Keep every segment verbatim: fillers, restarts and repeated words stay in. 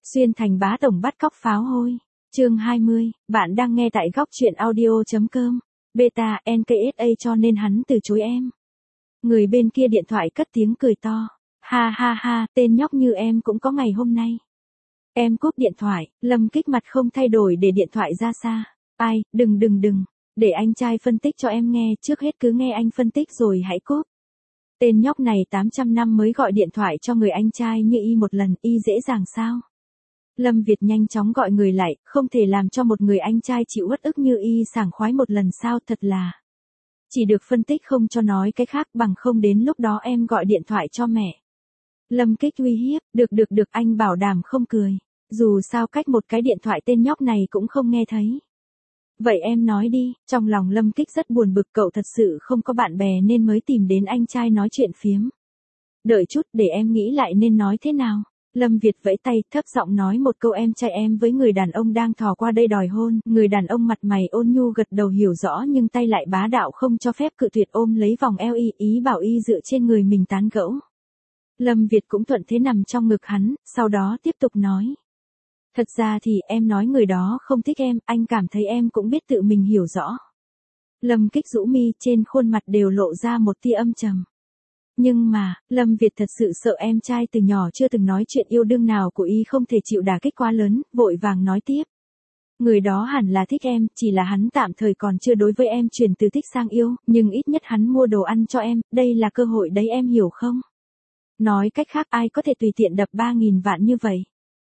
Xuyên thành bá tổng bắt cóc pháo hôi. Chương hai mươi, bạn đang nghe tại góc truyện audio.com. Beta, en ca ét a cho nên hắn từ chối em. Người bên kia điện thoại cất tiếng cười to. Ha ha ha, tên nhóc như em cũng có ngày hôm nay. Em cúp điện thoại, Lâm Kích mặt không thay đổi để điện thoại ra xa. Ai, đừng đừng đừng, để anh trai phân tích cho em nghe, trước hết cứ nghe anh phân tích rồi hãy cúp. Tên nhóc này tám trăm năm mới gọi điện thoại cho người anh trai như y một lần, y dễ dàng sao? Lâm Việt nhanh chóng gọi người lại, không thể làm cho một người anh trai chịu uất ức như y sảng khoái một lần sao, thật là. Chỉ được phân tích không cho nói cái khác, bằng không đến lúc đó em gọi điện thoại cho mẹ. Lâm Kích uy hiếp, được được được, anh bảo đảm không cười. Dù sao cách một cái điện thoại tên nhóc này cũng không nghe thấy. Vậy em nói đi, trong lòng Lâm Kích rất buồn bực, cậu thật sự không có bạn bè nên mới tìm đến anh trai nói chuyện phiếm. Đợi chút để em nghĩ lại nên nói thế nào. Lâm Việt vẫy tay, thấp giọng nói một câu, em trai em với người đàn ông đang thò qua đây đòi hôn. Người đàn ông mặt mày ôn nhu gật đầu hiểu rõ nhưng tay lại bá đạo không cho phép, cự tuyệt, ôm lấy vòng eo y, ý bảo y dựa trên người mình tán gẫu. Lâm Việt cũng thuận thế nằm trong ngực hắn, sau đó tiếp tục nói. Thật ra thì em nói người đó không thích em, anh cảm thấy em cũng biết tự mình hiểu rõ. Lâm Kích rũ mi, trên khuôn mặt đều lộ ra một tia âm trầm. Nhưng mà, Lâm Việt thật sự sợ em trai từ nhỏ chưa từng nói chuyện yêu đương nào của y không thể chịu đả kích quá lớn, vội vàng nói tiếp. Người đó hẳn là thích em, chỉ là hắn tạm thời còn chưa đối với em chuyển từ thích sang yêu, nhưng ít nhất hắn mua đồ ăn cho em, đây là cơ hội đấy, em hiểu không? Nói cách khác, ai có thể tùy tiện đập ba nghìn vạn như vậy?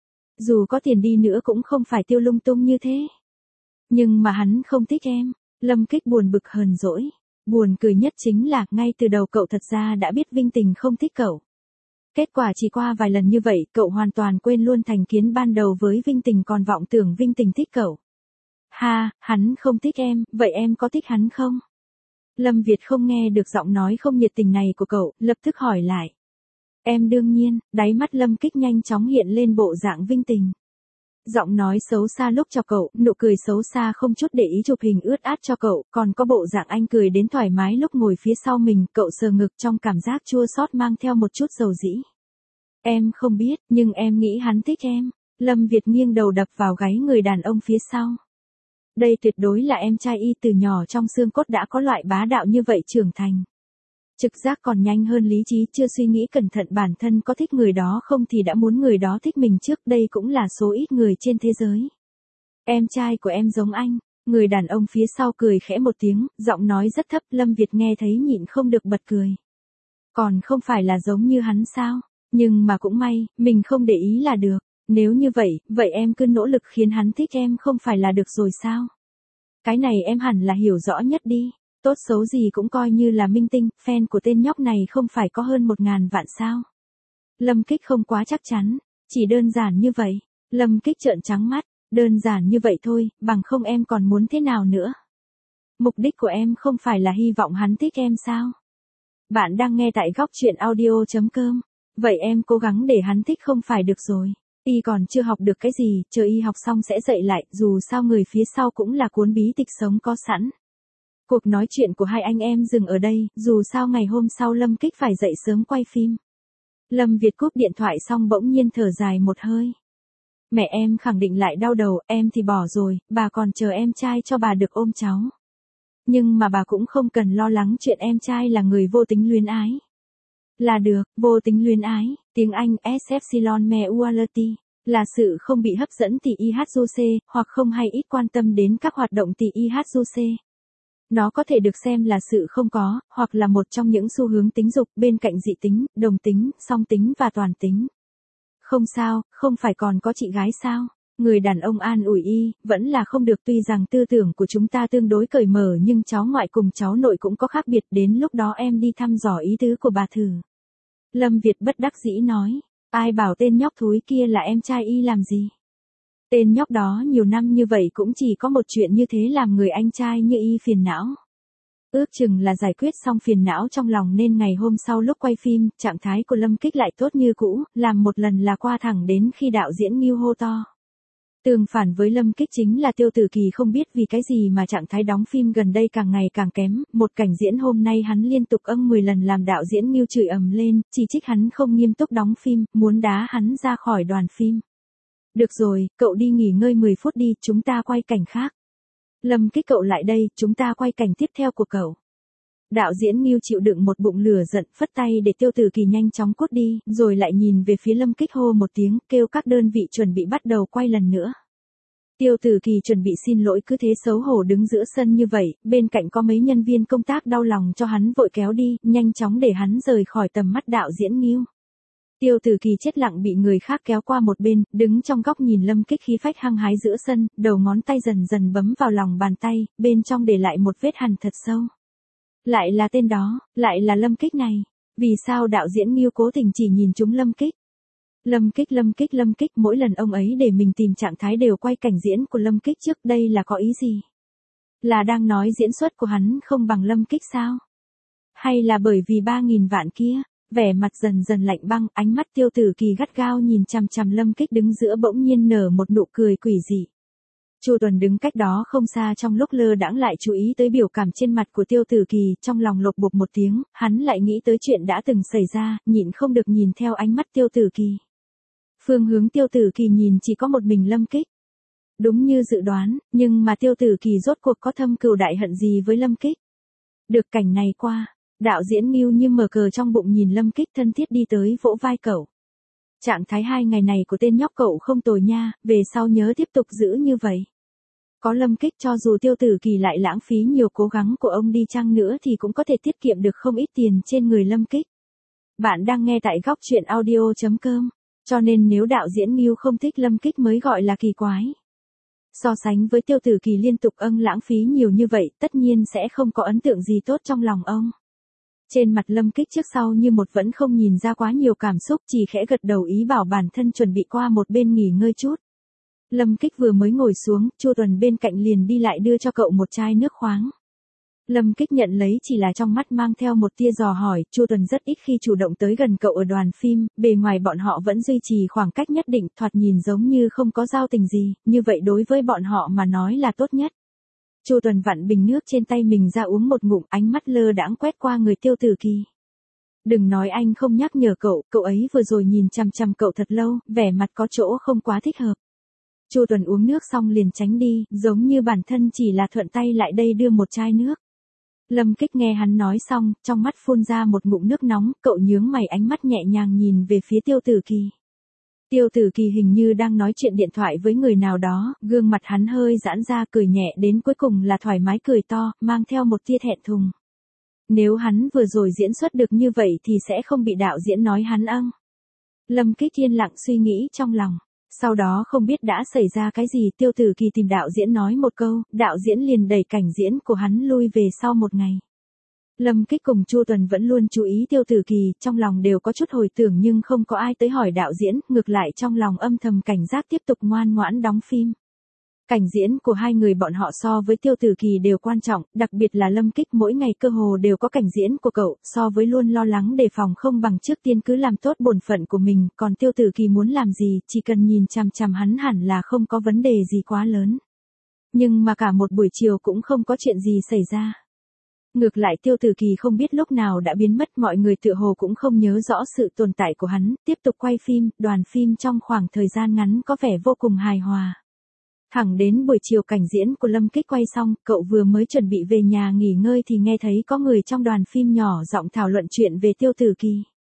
Dù có tiền đi nữa cũng không phải tiêu lung tung như thế. Nhưng mà hắn không thích em. Lâm Kích buồn bực hờn dỗi. Buồn cười nhất chính là, ngay từ đầu cậu thật ra đã biết Vinh Tình không thích cậu. Kết quả chỉ qua vài lần như vậy, cậu hoàn toàn quên luôn thành kiến ban đầu với Vinh Tình, còn vọng tưởng Vinh Tình thích cậu. Ha, hắn không thích em, vậy em có thích hắn không? Lâm Việt không nghe được giọng nói không nhiệt tình này của cậu, lập tức hỏi lại. Em đương nhiên, đáy mắt Lâm Kích nhanh chóng hiện lên bộ dạng Vinh Tình. Giọng nói xấu xa lúc cho cậu, nụ cười xấu xa không chút để ý chụp hình ướt át cho cậu, còn có bộ dạng anh cười đến thoải mái lúc ngồi phía sau mình, cậu sờ ngực trong cảm giác chua xót mang theo một chút dầu dĩ. Em không biết, nhưng em nghĩ hắn thích em. Lâm Việt nghiêng đầu đập vào gáy người đàn ông phía sau. Đây tuyệt đối là em trai y, từ nhỏ trong xương cốt đã có loại bá đạo như vậy trưởng thành. Trực giác còn nhanh hơn lý trí, chưa suy nghĩ cẩn thận bản thân có thích người đó không thì đã muốn người đó thích mình trước, đây cũng là số ít người trên thế giới. Em trai của em giống anh, người đàn ông phía sau cười khẽ một tiếng, giọng nói rất thấp, Lâm Việt nghe thấy nhịn không được bật cười. Còn không phải là giống như hắn sao, nhưng mà cũng may, mình không để ý là được, nếu như vậy, vậy em cứ nỗ lực khiến hắn thích em không phải là được rồi sao? Cái này em hẳn là hiểu rõ nhất đi. Tốt xấu gì cũng coi như là minh tinh, fan của tên nhóc này không phải có hơn một ngàn vạn sao. Lâm Kích không quá chắc chắn, chỉ đơn giản như vậy. Lâm Kích trợn trắng mắt, đơn giản như vậy thôi, bằng không em còn muốn thế nào nữa. Mục đích của em không phải là hy vọng hắn thích em sao. Bạn đang nghe tại góc truyện audio.com, vậy em cố gắng để hắn thích không phải được rồi. Y còn chưa học được cái gì, chờ y học xong sẽ dạy lại, dù sao người phía sau cũng là cuốn bí tịch sống có sẵn. Cuộc nói chuyện của hai anh em dừng ở đây, dù sao ngày hôm sau Lâm Kích phải dậy sớm quay phim. Lâm Việt cúp điện thoại xong bỗng nhiên thở dài một hơi. Mẹ em khẳng định lại đau đầu, em thì bỏ rồi, bà còn chờ em trai cho bà được ôm cháu. Nhưng mà bà cũng không cần lo lắng chuyện em trai là người vô tính luyến ái. Là được, vô tính luyến ái, tiếng Anh exception me uality, là sự không bị hấp dẫn tỉ i hát du xê, hoặc không hay ít quan tâm đến các hoạt động tỉ i hát du xê. Nó có thể được xem là sự không có, hoặc là một trong những xu hướng tính dục bên cạnh dị tính, đồng tính, song tính và toàn tính. Không sao, không phải còn có chị gái sao? Người đàn ông an ủi y, vẫn là không được, tuy rằng tư tưởng của chúng ta tương đối cởi mở nhưng cháu ngoại cùng cháu nội cũng có khác biệt, đến lúc đó em đi thăm dò ý tứ của bà thử. Lâm Việt bất đắc dĩ nói, ai bảo tên nhóc thúi kia là em trai y làm gì? Tên nhóc đó nhiều năm như vậy cũng chỉ có một chuyện như thế làm người anh trai như y phiền não. Ước chừng là giải quyết xong phiền não trong lòng nên ngày hôm sau lúc quay phim, trạng thái của Lâm Kích lại tốt như cũ, làm một lần là qua thẳng đến khi đạo diễn Ngưu hô to. Tương phản với Lâm Kích chính là Tiêu Tử Kỳ, không biết vì cái gì mà trạng thái đóng phim gần đây càng ngày càng kém, một cảnh diễn hôm nay hắn liên tục âng mười lần làm đạo diễn Ngưu chửi ầm lên, chỉ trích hắn không nghiêm túc đóng phim, muốn đá hắn ra khỏi đoàn phim. Được rồi, cậu đi nghỉ ngơi mười phút đi, chúng ta quay cảnh khác. Lâm Kích cậu lại đây, chúng ta quay cảnh tiếp theo của cậu. Đạo diễn Ngưu chịu đựng một bụng lửa giận, phất tay để Tiêu Tử Kỳ nhanh chóng cút đi, rồi lại nhìn về phía Lâm Kích hô một tiếng, kêu các đơn vị chuẩn bị bắt đầu quay lần nữa. Tiêu Tử Kỳ chuẩn bị xin lỗi cứ thế xấu hổ đứng giữa sân như vậy, bên cạnh có mấy nhân viên công tác đau lòng cho hắn vội kéo đi, nhanh chóng để hắn rời khỏi tầm mắt đạo diễn Ngưu. Tiêu Tử Kỳ chết lặng bị người khác kéo qua một bên, đứng trong góc nhìn Lâm Kích khí phách hăng hái giữa sân, đầu ngón tay dần dần bấm vào lòng bàn tay, bên trong để lại một vết hằn thật sâu. Lại là tên đó, lại là Lâm Kích này. Vì sao đạo diễn Ngưu cố tình chỉ nhìn chúng Lâm Kích? Lâm Kích Lâm Kích Lâm Kích mỗi lần ông ấy để mình tìm trạng thái đều quay cảnh diễn của Lâm Kích trước đây là có ý gì? Là đang nói diễn xuất của hắn không bằng Lâm Kích sao? Hay là bởi vì ba nghìn vạn kia? Vẻ mặt dần dần lạnh băng, ánh mắt Tiêu Tử Kỳ gắt gao nhìn chằm chằm Lâm Kích đứng giữa bỗng nhiên nở một nụ cười quỷ dị. Chu Tuần đứng cách đó không xa trong lúc lơ đãng lại chú ý tới biểu cảm trên mặt của Tiêu Tử Kỳ, trong lòng lột bột một tiếng, hắn lại nghĩ tới chuyện đã từng xảy ra, nhịn không được nhìn theo ánh mắt Tiêu Tử Kỳ. Phương hướng Tiêu Tử Kỳ nhìn chỉ có một mình Lâm Kích. Đúng như dự đoán, nhưng mà Tiêu Tử Kỳ rốt cuộc có thâm cừu đại hận gì với Lâm Kích? Được cảnh này qua, đạo diễn Ngưu như mở cờ trong bụng nhìn Lâm Kích thân thiết đi tới vỗ vai cậu. Trạng thái hai ngày này của tên nhóc cậu không tồi nha, về sau nhớ tiếp tục giữ như vậy. Có Lâm Kích cho dù Tiêu Tử Kỳ lại lãng phí nhiều cố gắng của ông đi chăng nữa thì cũng có thể tiết kiệm được không ít tiền trên người Lâm Kích. Bạn đang nghe tại góc truyện audio chấm com, cho nên nếu đạo diễn Ngưu không thích Lâm Kích mới gọi là kỳ quái. So sánh với Tiêu Tử Kỳ liên tục âng lãng phí nhiều như vậy, tất nhiên sẽ không có ấn tượng gì tốt trong lòng ông. Trên mặt Lâm Kích trước sau như một vẫn không nhìn ra quá nhiều cảm xúc, chỉ khẽ gật đầu ý bảo bản thân chuẩn bị qua một bên nghỉ ngơi chút. Lâm Kích vừa mới ngồi xuống, Chu Tuần bên cạnh liền đi lại đưa cho cậu một chai nước khoáng. Lâm Kích nhận lấy chỉ là trong mắt mang theo một tia dò hỏi, Chu Tuần rất ít khi chủ động tới gần cậu ở đoàn phim, bề ngoài bọn họ vẫn duy trì khoảng cách nhất định, thoạt nhìn giống như không có giao tình gì, như vậy đối với bọn họ mà nói là tốt nhất. Chu Tuần vặn bình nước trên tay mình ra uống một ngụm, ánh mắt lơ đãng quét qua người Tiêu Tử Kỳ. Đừng nói anh không nhắc nhở cậu, cậu ấy vừa rồi nhìn chằm chằm cậu thật lâu, vẻ mặt có chỗ không quá thích hợp. Chu Tuần uống nước xong liền tránh đi, giống như bản thân chỉ là thuận tay lại đây đưa một chai nước. Lâm Kích nghe hắn nói xong, trong mắt phun ra một ngụm nước nóng, cậu nhướng mày ánh mắt nhẹ nhàng nhìn về phía Tiêu Tử Kỳ. Tiêu Tử Kỳ hình như đang nói chuyện điện thoại với người nào đó, gương mặt hắn hơi giãn ra cười nhẹ đến cuối cùng là thoải mái cười to, mang theo một tia thẹn thùng. Nếu hắn vừa rồi diễn xuất được như vậy thì sẽ không bị đạo diễn nói hắn ăng. Lâm Kích yên lặng suy nghĩ trong lòng. Sau đó không biết đã xảy ra cái gì, Tiêu Tử Kỳ tìm đạo diễn nói một câu, đạo diễn liền đẩy cảnh diễn của hắn lui về sau một ngày. Lâm Kích cùng Chu Tuần vẫn luôn chú ý Tiêu Tử Kỳ, trong lòng đều có chút hồi tưởng nhưng không có ai tới hỏi đạo diễn, ngược lại trong lòng âm thầm cảnh giác tiếp tục ngoan ngoãn đóng phim. Cảnh diễn của hai người bọn họ so với Tiêu Tử Kỳ đều quan trọng, đặc biệt là Lâm Kích mỗi ngày cơ hồ đều có cảnh diễn của cậu, so với luôn lo lắng đề phòng không bằng trước tiên cứ làm tốt bổn phận của mình, còn Tiêu Tử Kỳ muốn làm gì, chỉ cần nhìn chằm chằm hắn hẳn là không có vấn đề gì quá lớn. Nhưng mà cả một buổi chiều cũng không có chuyện gì xảy ra. Ngược lại Tiêu Tử Kỳ không biết lúc nào đã biến mất, mọi người tựa hồ cũng không nhớ rõ sự tồn tại của hắn, tiếp tục quay phim, đoàn phim trong khoảng thời gian ngắn có vẻ vô cùng hài hòa. Thẳng đến buổi chiều cảnh diễn của Lâm Kích quay xong, cậu vừa mới chuẩn bị về nhà nghỉ ngơi thì nghe thấy có người trong đoàn phim nhỏ giọng thảo luận chuyện về Tiêu Tử Kỳ.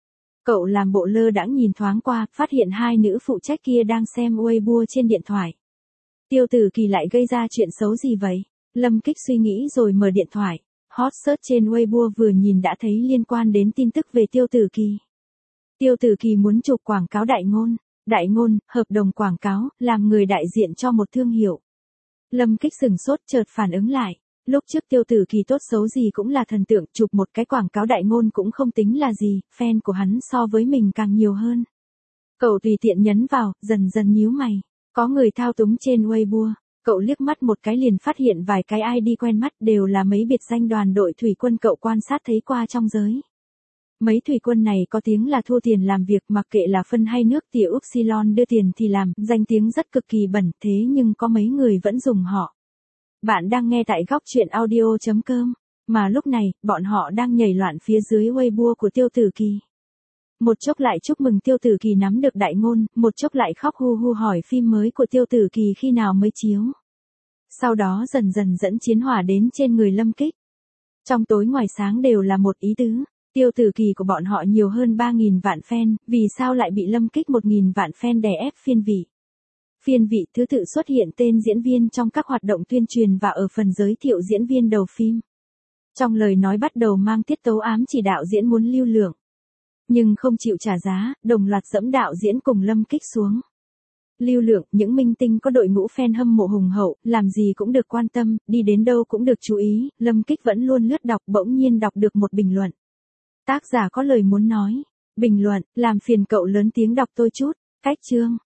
Cậu làm bộ lơ đãng nhìn thoáng qua, phát hiện hai nữ phụ trách kia đang xem Weibo trên điện thoại. Tiêu Tử Kỳ lại gây ra chuyện xấu gì vậy? Lâm Kích suy nghĩ rồi mở điện thoại. Hot search trên Weibo vừa nhìn đã thấy liên quan đến tin tức về Tiêu Tử Kỳ. Tiêu Tử Kỳ muốn chụp quảng cáo đại ngôn. Đại ngôn, hợp đồng quảng cáo, làm người đại diện cho một thương hiệu. Lâm Kích sừng sốt chợt phản ứng lại. Lúc trước Tiêu Tử Kỳ tốt xấu gì cũng là thần tượng, chụp một cái quảng cáo đại ngôn cũng không tính là gì, fan của hắn so với mình càng nhiều hơn. Cậu tùy tiện nhấn vào, dần dần nhíu mày. Có người thao túng trên Weibo. Cậu liếc mắt một cái liền phát hiện vài cái i đê quen mắt đều là mấy biệt danh đoàn đội thủy quân cậu quan sát thấy qua trong giới. Mấy thủy quân này có tiếng là thua tiền làm việc, mặc kệ là phân hay nước tiểu Upsilon đưa tiền thì làm, danh tiếng rất cực kỳ bẩn, thế nhưng có mấy người vẫn dùng họ. Bạn đang nghe tại góc truyện audio chấm com, mà lúc này, bọn họ đang nhảy loạn phía dưới Weibo của Tiêu Tử Kỳ. Một chốc lại chúc mừng Tiêu Tử Kỳ nắm được đại ngôn, một chốc lại khóc hu hu hỏi phim mới của Tiêu Tử Kỳ khi nào mới chiếu. Sau đó dần dần dẫn chiến hỏa đến trên người Lâm Kích. Trong tối ngoài sáng đều là một ý tứ. Tiêu Tử Kỳ của bọn họ nhiều hơn ba nghìn vạn fan, vì sao lại bị Lâm Kích một nghìn vạn fan đè ép phiên vị. Phiên vị thứ tự xuất hiện tên diễn viên trong các hoạt động tuyên truyền và ở phần giới thiệu diễn viên đầu phim. Trong lời nói bắt đầu mang tiết tấu ám chỉ đạo diễn muốn lưu lượng. Nhưng không chịu trả giá, đồng loạt dẫm đạo diễn cùng Lâm Kích xuống. Lưu lượng, những minh tinh có đội ngũ fan hâm mộ hùng hậu, làm gì cũng được quan tâm, đi đến đâu cũng được chú ý, Lâm Kích vẫn luôn lướt đọc bỗng nhiên đọc được một bình luận. Tác giả có lời muốn nói. Bình luận, làm phiền cậu lớn tiếng đọc tôi chút. Cách chương.